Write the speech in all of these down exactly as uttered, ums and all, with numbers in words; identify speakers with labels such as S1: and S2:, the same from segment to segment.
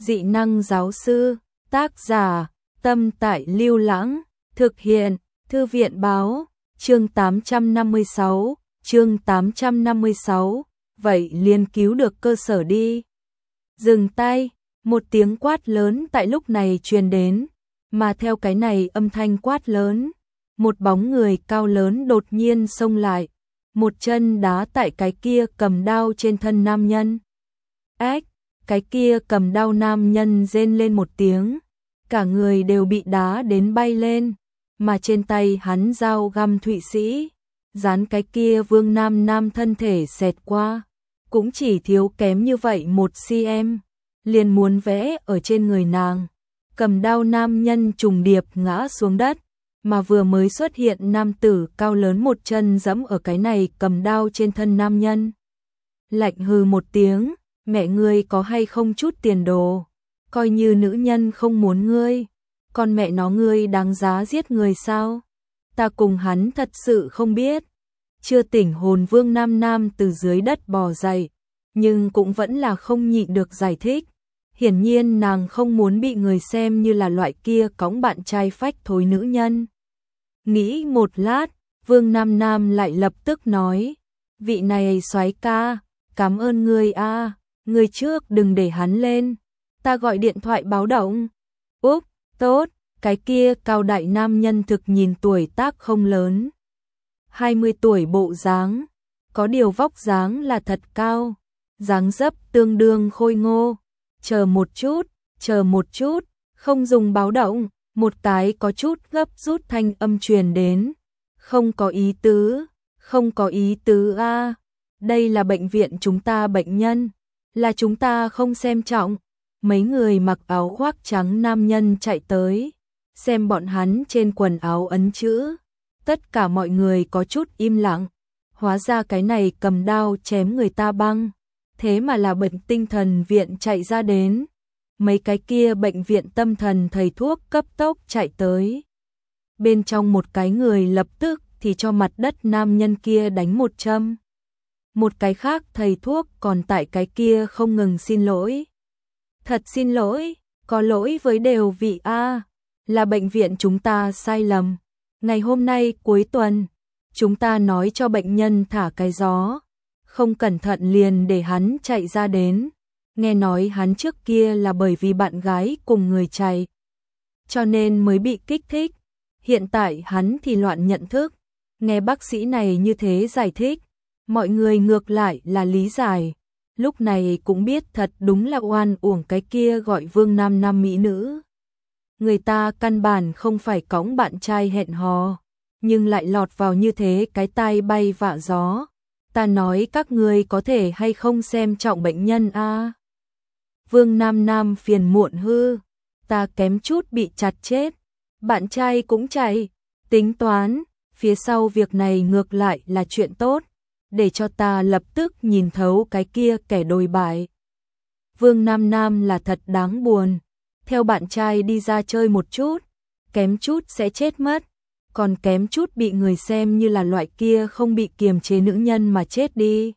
S1: Dị năng giáo sư, tác giả, Tâm Tại Lưu Lãng, thực hiện, Thư viện báo, chương tám trăm năm mươi sáu, chương tám trăm năm mươi sáu, vậy liền cứu được cơ sở đi. Dừng tay, một tiếng quát lớn tại lúc này truyền đến, mà theo cái này âm thanh quát lớn, một bóng người cao lớn đột nhiên xông lại, một chân đá tại cái kia cầm đao trên thân nam nhân. Ách, cái kia cầm đao nam nhân rên lên một tiếng, cả người đều bị đá đến bay lên, mà trên tay hắn dao găm Thụy Sĩ, dán cái kia Vương Nam Nam thân thể xẹt qua, cũng chỉ thiếu kém như vậy một xăng-ti-mét, liền muốn vẽ ở trên người nàng. Cầm đao nam nhân trùng điệp ngã xuống đất, mà vừa mới xuất hiện nam tử cao lớn một chân giẫm ở cái này cầm đao trên thân nam nhân. Lạnh hừ một tiếng, mẹ ngươi có hay không chút tiền đồ, coi như nữ nhân không muốn ngươi, còn mẹ nó ngươi đáng giá giết người sao? Ta cùng hắn thật sự không biết. Chưa tỉnh hồn Vương Nam Nam từ dưới đất bò dậy, nhưng cũng vẫn là không nhịn được giải thích. Hiển nhiên nàng không muốn bị người xem như là loại kia cõng bạn trai phách thối nữ nhân. Nghĩ một lát, Vương Nam Nam lại lập tức nói, vị này soái ca, cảm ơn ngươi a, ngươi trước đừng để hắn lên, ta gọi điện thoại báo động. Úp, tốt, cái kia cao đại nam nhân thực nhìn tuổi tác không lớn, hai mươi tuổi bộ dáng, có điều vóc dáng là thật cao, dáng dấp tương đương khôi ngô. Chờ một chút, chờ một chút, không dùng báo động, một cái có chút gấp rút thanh âm truyền đến. Không có ý tứ, không có ý tứ a, đây là bệnh viện chúng ta bệnh nhân, là chúng ta không xem trọng. Mấy người mặc áo khoác trắng nam nhân chạy tới, xem bọn hắn trên quần áo ấn chữ. Tất cả mọi người có chút im lặng, hóa ra cái này cầm đao chém người ta băng. Thế mà là bệnh tinh thần viện chạy ra đến. Mấy cái kia bệnh viện tâm thần thầy thuốc cấp tốc chạy tới. Bên trong một cái người lập tức thì cho mặt đất nam nhân kia đánh một châm. Một cái khác thầy thuốc còn tại cái kia không ngừng xin lỗi. Thật xin lỗi, có lỗi với đều vị A, là bệnh viện chúng ta sai lầm. Ngày hôm nay cuối tuần, chúng ta nói cho bệnh nhân thả cái gió. Không cẩn thận liền để hắn chạy ra đến. Nghe nói hắn trước kia là bởi vì bạn gái cùng người chạy, cho nên mới bị kích thích. Hiện tại hắn thì loạn nhận thức. Nghe bác sĩ này như thế giải thích, mọi người ngược lại là lý giải. Lúc này cũng biết thật đúng là oan uổng cái kia gọi Vương Nam Nam mỹ nữ. Người ta căn bản không phải cõng bạn trai hẹn hò, nhưng lại lọt vào như thế cái tai bay vạ gió. Ta nói các ngươi có thể hay không xem trọng bệnh nhân a? Vương Nam Nam phiền muộn hư, ta kém chút bị chặt chết, bạn trai cũng chạy, tính toán, phía sau việc này ngược lại là chuyện tốt, để cho ta lập tức nhìn thấu cái kia kẻ đồi bại. Vương Nam Nam là thật đáng buồn, theo bạn trai đi ra chơi một chút, kém chút sẽ chết mất. Còn kém chút bị người xem như là loại kia không bị kiềm chế nữ nhân mà chết đi.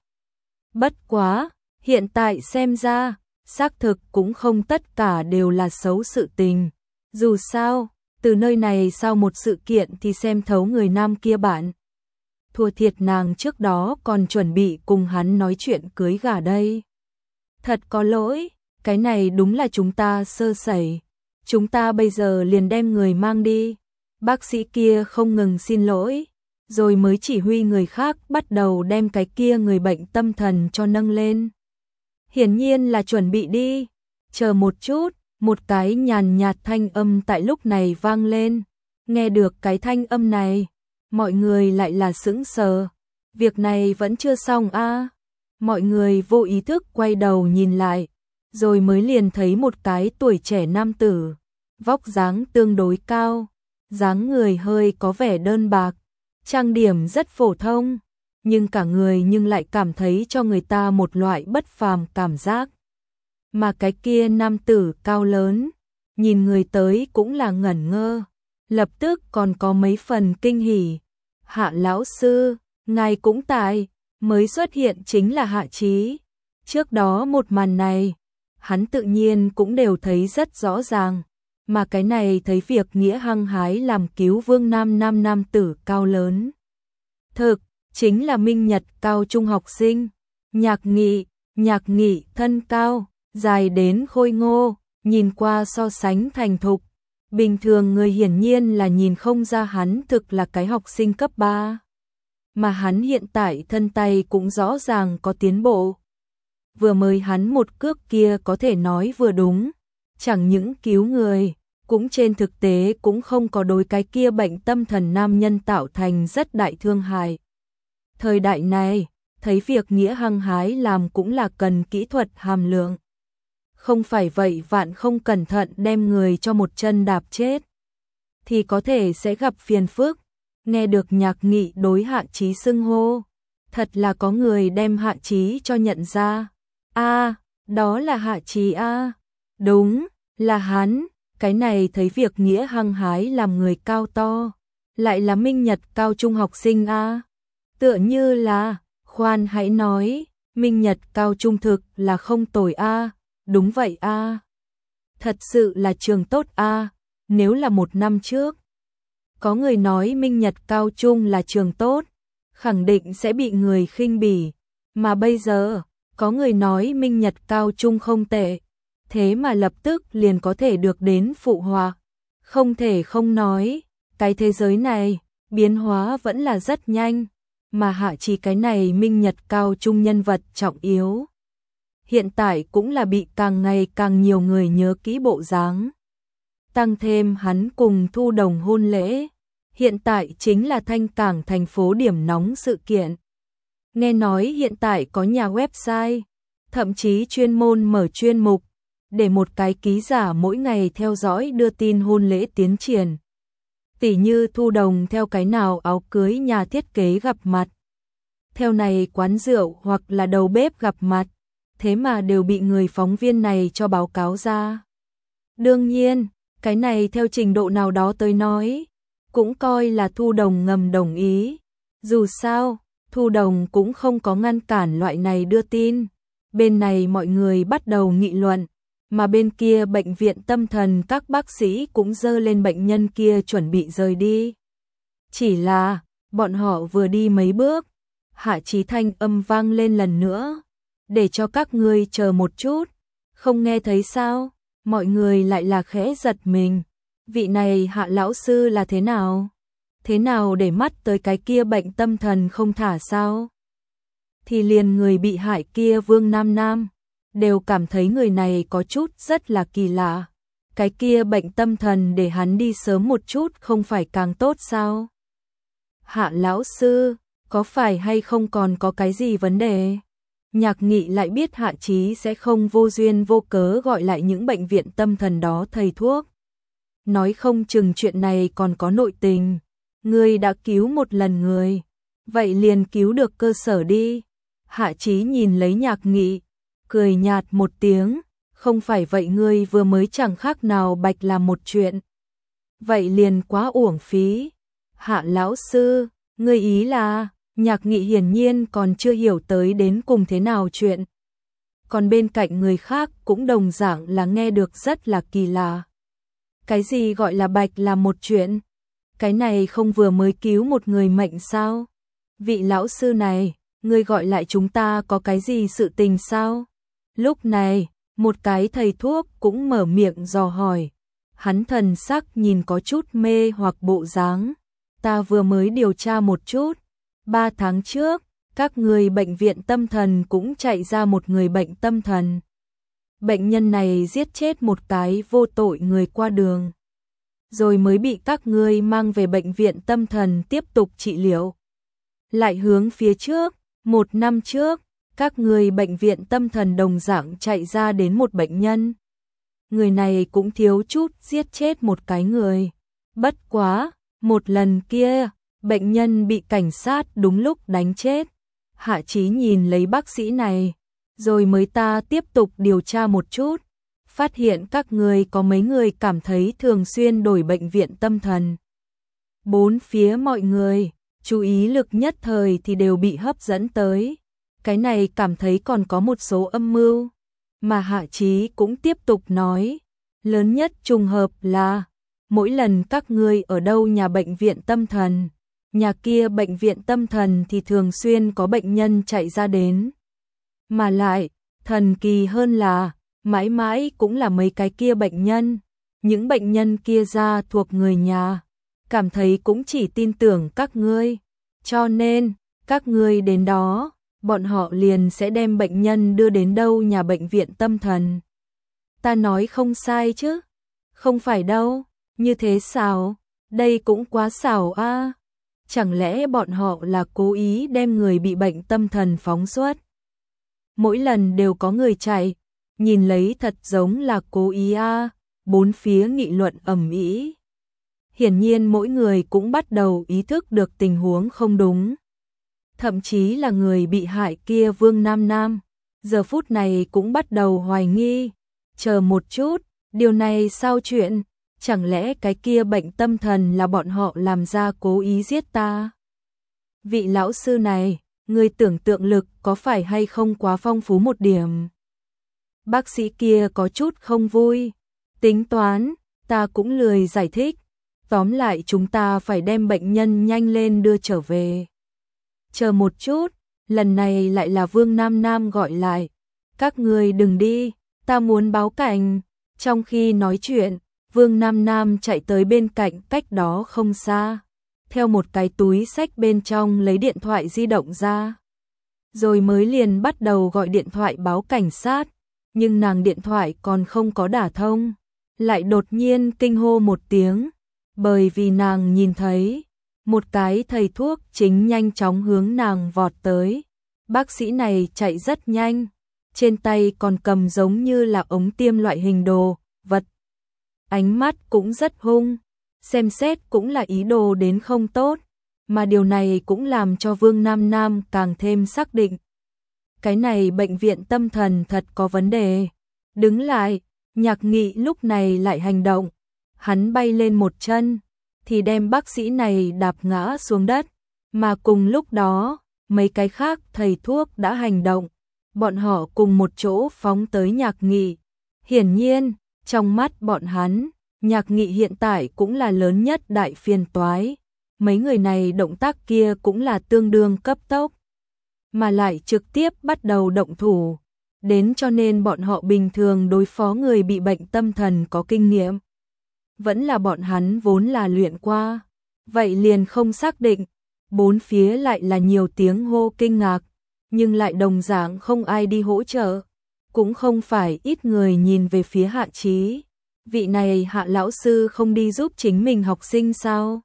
S1: Bất quá, hiện tại xem ra, xác thực cũng không tất cả đều là xấu sự tình. Dù sao, từ nơi này sau một sự kiện thì xem thấu người nam kia bạn. Thua thiệt nàng trước đó còn chuẩn bị cùng hắn nói chuyện cưới gả đây. Thật có lỗi, cái này đúng là chúng ta sơ sẩy. Chúng ta bây giờ liền đem người mang đi. Bác sĩ kia không ngừng xin lỗi, rồi mới chỉ huy người khác bắt đầu đem cái kia người bệnh tâm thần cho nâng lên. Hiển nhiên là chuẩn bị đi. Chờ một chút, một cái nhàn nhạt thanh âm tại lúc này vang lên. Nghe được cái thanh âm này, mọi người lại là sững sờ. Việc này vẫn chưa xong a. Mọi người vô ý thức quay đầu nhìn lại, rồi mới liền thấy một cái tuổi trẻ nam tử, vóc dáng tương đối cao. Dáng người hơi có vẻ đơn bạc, trang điểm rất phổ thông, nhưng cả người nhưng lại cảm thấy cho người ta một loại bất phàm cảm giác. Mà cái kia nam tử cao lớn, nhìn người tới cũng là ngẩn ngơ, lập tức còn có mấy phần kinh hỉ. Hạ lão sư, ngài cũng tại, mới xuất hiện chính là Hạ Chí. Trước đó một màn này, hắn tự nhiên cũng đều thấy rất rõ ràng, mà cái này thấy việc nghĩa hăng hái làm cứu Vương Nam Nam nam tử cao lớn. Thực, chính là Minh Nhật cao trung học sinh, Nhạc Nghị, Nhạc Nghị thân cao, dài đến khôi ngô, nhìn qua so sánh thành thục. Bình thường người hiển nhiên là nhìn không ra hắn thực là cái học sinh cấp ba. Mà hắn hiện tại thân tay cũng rõ ràng có tiến bộ. Vừa mới hắn một cước kia có thể nói vừa đúng, chẳng những cứu người, cũng trên thực tế cũng không có đối cái kia bệnh tâm thần nam nhân tạo thành rất đại thương hại. Thời đại này, thấy việc nghĩa hăng hái làm cũng là cần kỹ thuật hàm lượng. Không phải vậy vạn không cẩn thận đem người cho một chân đạp chết, thì có thể sẽ gặp phiền phức. Nghe được Nhạc Nghị đối Hạ Chí xưng hô, thật là có người đem Hạ Chí cho nhận ra. A, đó là Hạ Chí a. Đúng, là hắn. Cái này thấy việc nghĩa hăng hái làm người cao to, lại là Minh Nhật cao trung học sinh a. Tựa như là, khoan hãy nói, Minh Nhật cao trung thực là không tồi a. Đúng vậy a. Thật sự là trường tốt a. Nếu là một năm trước, có người nói Minh Nhật cao trung là trường tốt, khẳng định sẽ bị người khinh bỉ, mà bây giờ, có người nói Minh Nhật cao trung không tệ, thế mà lập tức liền có thể được đến phụ họa. Không thể không nói, cái thế giới này, biến hóa vẫn là rất nhanh, mà Hạ Chí cái này Minh Nhật cao trung nhân vật trọng yếu. Hiện tại cũng là bị càng ngày càng nhiều người nhớ kỹ bộ dáng. Tăng thêm hắn cùng Thu Đồng hôn lễ, hiện tại chính là Thanh Cảng thành phố điểm nóng sự kiện. Nghe nói hiện tại có nhà website, thậm chí chuyên môn mở chuyên mục, để một cái ký giả mỗi ngày theo dõi đưa tin hôn lễ tiến triển. Tỉ như Thu Đồng theo cái nào áo cưới nhà thiết kế gặp mặt, theo này quán rượu hoặc là đầu bếp gặp mặt, thế mà đều bị người phóng viên này cho báo cáo ra. Đương nhiên, cái này theo trình độ nào đó tới nói, cũng coi là Thu Đồng ngầm đồng ý. Dù sao, Thu Đồng cũng không có ngăn cản loại này đưa tin. Bên này mọi người bắt đầu nghị luận, mà bên kia bệnh viện tâm thần các bác sĩ cũng dơ lên bệnh nhân kia chuẩn bị rời đi. Chỉ là, bọn họ vừa đi mấy bước, Hạ Chí thanh âm vang lên lần nữa, để cho các ngươi chờ một chút, không nghe thấy sao? Mọi người lại là khẽ giật mình. Vị này Hạ lão sư là thế nào? Thế nào để mắt tới cái kia bệnh tâm thần không thả sao? Thì liền người bị hại kia Vương Nam Nam đều cảm thấy người này có chút rất là kỳ lạ. Cái kia bệnh tâm thần để hắn đi sớm một chút không phải càng tốt sao? Hạ lão sư, có phải hay không còn có cái gì vấn đề? Nhạc Nghị lại biết Hạ Chí sẽ không vô duyên vô cớ gọi lại những bệnh viện tâm thần đó thầy thuốc. Nói không chừng chuyện này còn có nội tình. Ngươi đã cứu một lần người, vậy liền cứu được cơ sở đi. Hạ Chí nhìn lấy Nhạc Nghị, cười nhạt một tiếng, không phải vậy ngươi vừa mới chẳng khác nào bạch làm một chuyện. Vậy liền quá uổng phí. Hạ lão sư, ngươi ý là... Nhạc Nghị hiển nhiên còn chưa hiểu tới đến cùng thế nào chuyện. Còn bên cạnh người khác cũng đồng dạng là nghe được rất là kỳ lạ. Cái gì gọi là bạch là một chuyện? Cái này không vừa mới cứu một người mệnh sao? Vị lão sư này, ngươi gọi lại chúng ta có cái gì sự tình sao? Lúc này, một cái thầy thuốc cũng mở miệng dò hỏi. Hắn thần sắc nhìn có chút mê hoặc bộ dáng. Ta vừa mới điều tra một chút. Ba tháng trước, các người bệnh viện tâm thần cũng chạy ra một người bệnh tâm thần. Bệnh nhân này giết chết một cái vô tội người qua đường, rồi mới bị các ngươi mang về bệnh viện tâm thần tiếp tục trị liệu. Lại hướng phía trước, một năm trước, các người bệnh viện tâm thần đồng dạng chạy ra đến một bệnh nhân. Người này cũng thiếu chút giết chết một cái người. Bất quá, một lần kia, bệnh nhân bị cảnh sát đúng lúc đánh chết. Hạ Chí nhìn lấy bác sĩ này, rồi mới ta tiếp tục điều tra một chút, phát hiện các người có mấy người cảm thấy thường xuyên đổi bệnh viện tâm thần. Bốn phía mọi người, chú ý lực nhất thời thì đều bị hấp dẫn tới. Cái này cảm thấy còn có một số âm mưu. Mà Hạ Chí cũng tiếp tục nói, lớn nhất trùng hợp là, mỗi lần các ngươi ở đâu nhà bệnh viện tâm thần, nhà kia bệnh viện tâm thần thì thường xuyên có bệnh nhân chạy ra đến. Mà lại, thần kỳ hơn là, mãi mãi cũng là mấy cái kia bệnh nhân, những bệnh nhân kia ra thuộc người nhà, cảm thấy cũng chỉ tin tưởng các ngươi, cho nên, các ngươi đến đó, bọn họ liền sẽ đem bệnh nhân đưa đến đâu nhà bệnh viện tâm thần. Ta nói không sai chứ? Không phải đâu, như thế sao? Đây cũng quá xảo a. Chẳng lẽ bọn họ là cố ý đem người bị bệnh tâm thần phóng xuất? Mỗi lần đều có người chạy, nhìn lấy thật giống là cố ý a. Bốn phía nghị luận ầm ĩ. Hiển nhiên mỗi người cũng bắt đầu ý thức được tình huống không đúng. Thậm chí là người bị hại kia Vương Nam Nam, giờ phút này cũng bắt đầu hoài nghi. Chờ một chút, điều này sao chuyện? Chẳng lẽ cái kia bệnh tâm thần là bọn họ làm ra cố ý giết ta? Vị lão sư này, người tưởng tượng lực có phải hay không quá phong phú một điểm? Bác sĩ kia có chút không vui. Tính toán, ta cũng lười giải thích. Tóm lại chúng ta phải đem bệnh nhân nhanh lên đưa trở về. Chờ một chút, lần này lại là Vương Nam Nam gọi lại. Các người đừng đi, ta muốn báo cảnh. Trong khi nói chuyện, Vương Nam Nam chạy tới bên cạnh cách đó không xa. Theo một cái túi xách bên trong lấy điện thoại di động ra. Rồi mới liền bắt đầu gọi điện thoại báo cảnh sát. Nhưng nàng điện thoại còn không có đả thông. Lại đột nhiên kinh hô một tiếng. Bởi vì nàng nhìn thấy một cái thầy thuốc chính nhanh chóng hướng nàng vọt tới. Bác sĩ này chạy rất nhanh, trên tay còn cầm giống như là ống tiêm loại hình đồ, vật. Ánh mắt cũng rất hung, xem xét cũng là ý đồ đến không tốt, mà điều này cũng làm cho Vương Nam Nam càng thêm xác định. Cái này bệnh viện tâm thần thật có vấn đề. Đứng lại, Nhạc Nghị lúc này lại hành động. Hắn bay lên một chân, thì đem bác sĩ này đạp ngã xuống đất, mà cùng lúc đó, mấy cái khác thầy thuốc đã hành động, bọn họ cùng một chỗ phóng tới Nhạc Nghị. Hiển nhiên, trong mắt bọn hắn, Nhạc Nghị hiện tại cũng là lớn nhất đại phiền toái, mấy người này động tác kia cũng là tương đương cấp tốc, mà lại trực tiếp bắt đầu động thủ, đến cho nên bọn họ bình thường đối phó người bị bệnh tâm thần có kinh nghiệm. Vẫn là bọn hắn vốn là luyện qua, vậy liền không xác định, bốn phía lại là nhiều tiếng hô kinh ngạc, nhưng lại đồng dạng không ai đi hỗ trợ, cũng không phải ít người nhìn về phía Hạ Chí. Vị này Hạ lão sư không đi giúp chính mình học sinh sao?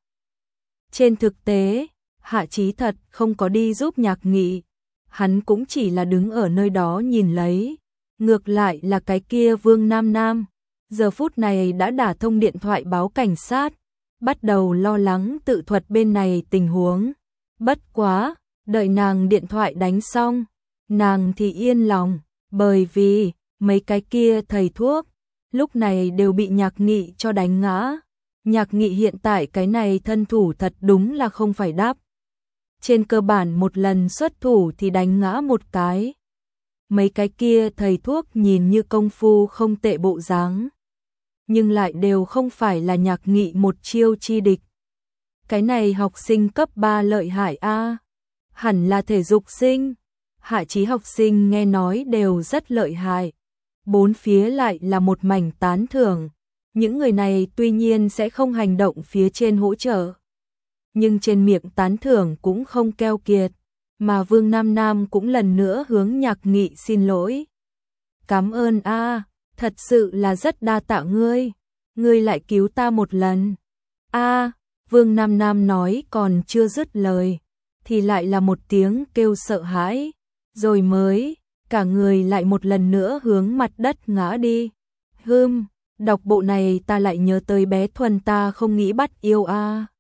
S1: Trên thực tế, Hạ Chí thật không có đi giúp Nhạc Nghị, hắn cũng chỉ là đứng ở nơi đó nhìn lấy, ngược lại là cái kia Vương Nam Nam. Giờ phút này đã đả thông điện thoại báo cảnh sát, bắt đầu lo lắng tự thuật bên này tình huống. Bất quá, đợi nàng điện thoại đánh xong, nàng thì yên lòng, bởi vì mấy cái kia thầy thuốc, lúc này đều bị Nhạc Nghị cho đánh ngã. Nhạc Nghị hiện tại cái này thân thủ thật đúng là không phải đáp. Trên cơ bản một lần xuất thủ thì đánh ngã một cái. Mấy cái kia thầy thuốc nhìn như công phu không tệ bộ dáng, nhưng lại đều không phải là Nhạc Nghị một chiêu chi địch. Cái này học sinh cấp ba lợi hại a, hẳn là thể dục sinh. Hạ Chí học sinh nghe nói đều rất lợi hại. Bốn phía lại là một mảnh tán thưởng. Những người này tuy nhiên sẽ không hành động phía trên hỗ trợ, nhưng trên miệng tán thưởng cũng không keo kiệt, mà Vương Nam Nam cũng lần nữa hướng Nhạc Nghị xin lỗi. Cảm ơn a, thật sự là rất đa tạ ngươi, ngươi lại cứu ta một lần. A, Vương Nam Nam nói còn chưa dứt lời, thì lại là một tiếng kêu sợ hãi, rồi mới, cả người lại một lần nữa hướng mặt đất ngã đi. Hừm, đọc bộ này ta lại nhớ tới bé Thuần ta không nghĩ bắt yêu a.